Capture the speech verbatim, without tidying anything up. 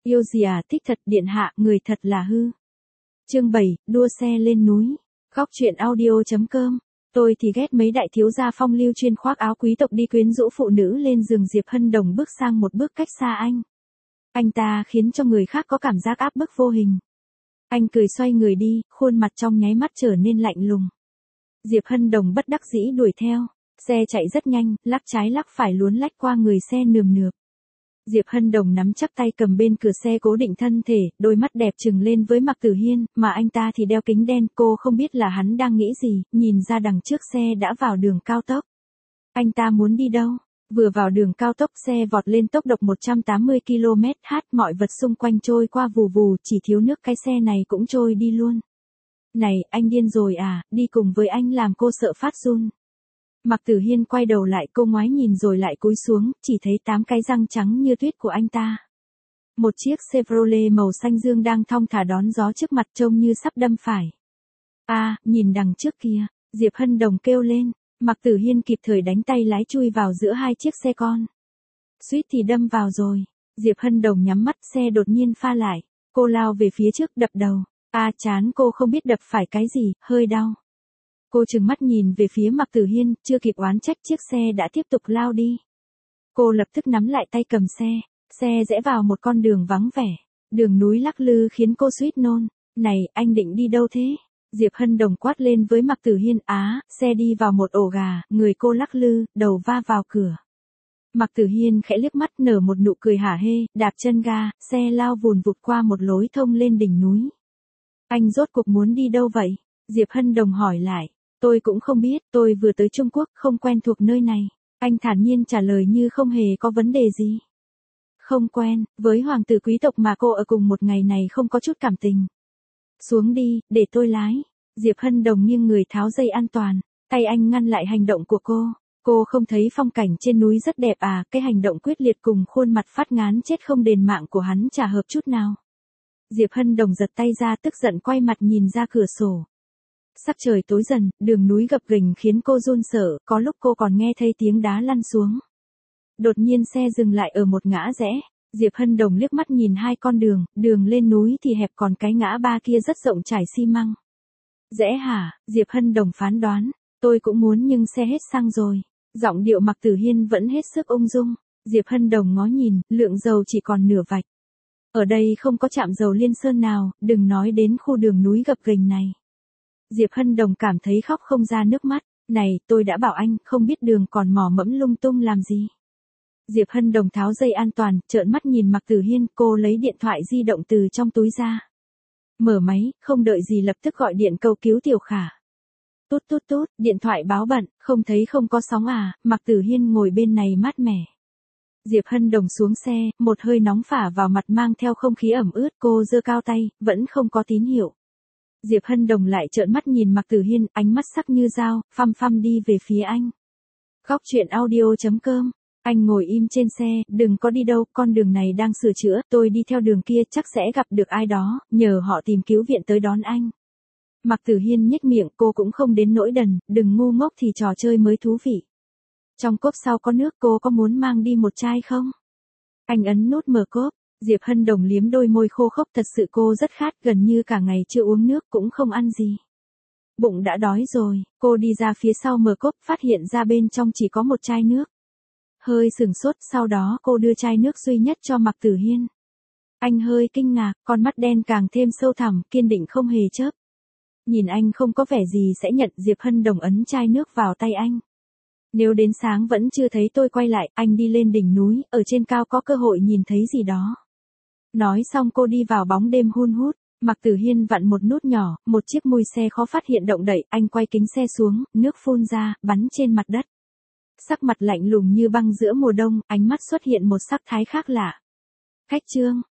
Yêu gì à, thích thật, điện hạ, người thật là hư. Chương bảy, đua xe lên núi. Góc truyện audio.com. Tôi thì ghét mấy đại thiếu gia phong lưu chuyên khoác áo quý tộc đi quyến rũ phụ nữ lên giường. Diệp Hân Đồng bước sang một bước cách xa anh. Anh ta khiến cho người khác có cảm giác áp bức vô hình. Anh cười xoay người đi, khuôn mặt trong nháy mắt trở nên lạnh lùng. Diệp Hân Đồng bất đắc dĩ đuổi theo. Xe chạy rất nhanh, lắc trái lắc phải luốn lách qua người xe nườm nượp. Diệp Hân Đồng nắm chắc tay cầm bên cửa xe cố định thân thể, đôi mắt đẹp trừng lên với Mạc Tử Hiên, mà anh ta thì đeo kính đen. Cô không biết là hắn đang nghĩ gì, nhìn ra đằng trước xe đã vào đường cao tốc. Anh ta muốn đi đâu? Vừa vào đường cao tốc xe vọt lên tốc độ một trăm tám mươi ki lô mét h, mọi vật xung quanh trôi qua vù vù, chỉ thiếu nước cái xe này cũng trôi đi luôn. Này, anh điên rồi à, đi cùng với anh làm cô sợ phát run. Mạc Tử Hiên quay đầu lại, cô ngoái nhìn rồi lại cúi xuống, chỉ thấy tám cái răng trắng như tuyết của anh ta. Một chiếc Chevrolet màu xanh dương đang thong thả đón gió trước mặt, trông như sắp đâm phải. A, à, nhìn đằng trước kia, Diệp Hân Đồng kêu lên. Mạc Tử Hiên kịp thời đánh tay lái chui vào giữa hai chiếc xe con. Suýt thì đâm vào rồi. Diệp Hân Đồng nhắm mắt, xe đột nhiên pha lại. Cô lao về phía trước, đập đầu. A à, chán cô không biết đập phải cái gì, hơi đau. Cô trừng mắt nhìn về phía Mạc Tử Hiên, chưa kịp oán trách chiếc xe đã tiếp tục lao đi. Cô lập tức nắm lại tay cầm xe, xe rẽ vào một con đường vắng vẻ. Đường núi lắc lư khiến cô suýt nôn. Này, anh định đi đâu thế? Diệp Hân Đồng quát lên với Mạc Tử Hiên. Á, xe đi vào một ổ gà, người cô lắc lư, đầu va vào cửa. Mạc Tử Hiên khẽ liếc mắt nở một nụ cười hả hê, đạp chân ga, xe lao vùn vụt qua một lối thông lên đỉnh núi. Anh rốt cuộc muốn đi đâu vậy? Diệp Hân Đồng hỏi lại. Tôi cũng không biết, tôi vừa tới Trung Quốc, không quen thuộc nơi này. Anh thản nhiên trả lời như không hề có vấn đề gì. Không quen, với hoàng tử quý tộc mà cô ở cùng một ngày này không có chút cảm tình. Xuống đi, để tôi lái. Diệp Hân Đồng nghiêng người tháo dây an toàn. Tay anh ngăn lại hành động của cô. Cô không thấy phong cảnh trên núi rất đẹp à? Cái hành động quyết liệt cùng khuôn mặt phát ngán chết không đền mạng của hắn chả hợp chút nào. Diệp Hân Đồng giật tay ra, tức giận quay mặt nhìn ra cửa sổ. Sắc trời tối dần, đường núi gập ghềnh khiến cô run sợ, có lúc cô còn nghe thấy tiếng đá lăn xuống. Đột nhiên xe dừng lại ở một ngã rẽ. Diệp Hân Đồng liếc mắt nhìn hai con đường, đường lên núi thì hẹp còn cái ngã ba kia rất rộng trải xi măng. Rẽ hả? Diệp Hân Đồng phán đoán. Tôi cũng muốn nhưng xe hết xăng rồi. Giọng điệu Mạc Tử Hiên vẫn hết sức ung dung. Diệp Hân Đồng ngó nhìn, lượng dầu chỉ còn nửa vạch. Ở đây không có trạm dầu Liên Sơn nào, đừng nói đến khu đường núi gập ghềnh này. Diệp Hân Đồng cảm thấy khóc không ra nước mắt. Này, tôi đã bảo anh, không biết đường còn mò mẫm lung tung làm gì. Diệp Hân Đồng tháo dây an toàn, trợn mắt nhìn Mạc Tử Hiên, cô lấy điện thoại di động từ trong túi ra. Mở máy, không đợi gì lập tức gọi điện cầu cứu Tiểu Khả. Tút tút tút, điện thoại báo bận, không thấy không có sóng à? Mạc Tử Hiên ngồi bên này mát mẻ. Diệp Hân Đồng xuống xe, một hơi nóng phả vào mặt mang theo không khí ẩm ướt, cô giơ cao tay, vẫn không có tín hiệu. Diệp Hân Đồng lại trợn mắt nhìn Mạc Tử Hiên, ánh mắt sắc như dao, phăm phăm đi về phía anh. Góc truyện audio.com. Anh ngồi im trên xe, đừng có đi đâu, con đường này đang sửa chữa, tôi đi theo đường kia chắc sẽ gặp được ai đó, nhờ họ tìm cứu viện tới đón anh. Mạc Tử Hiên nhếch miệng, cô cũng không đến nỗi đần, đừng ngu ngốc thì trò chơi mới thú vị. Trong cốp sau có nước, cô có muốn mang đi một chai không? Anh ấn nút mở cốp. Diệp Hân Đồng liếm đôi môi khô khốc, thật sự cô rất khát, gần như cả ngày chưa uống nước cũng không ăn gì. Bụng đã đói rồi, cô đi ra phía sau mở cốp, phát hiện ra bên trong chỉ có một chai nước. Hơi sừng sốt, sau đó cô đưa chai nước duy nhất cho Mạc Tử Hiên. Anh hơi kinh ngạc, con mắt đen càng thêm sâu thẳm, kiên định không hề chớp. Nhìn anh không có vẻ gì sẽ nhận. Diệp Hân Đồng ấn chai nước vào tay anh. Nếu đến sáng vẫn chưa thấy tôi quay lại, anh đi lên đỉnh núi, ở trên cao có cơ hội nhìn thấy gì đó. Nói xong cô đi vào bóng đêm hun hút. Mạc Tử Hiên vặn một nút nhỏ, một chiếc mui xe khó phát hiện động đậy, anh quay kính xe xuống, nước phun ra, bắn trên mặt đất. Sắc mặt lạnh lùng như băng giữa mùa đông, ánh mắt xuất hiện một sắc thái khác lạ. Khách trương,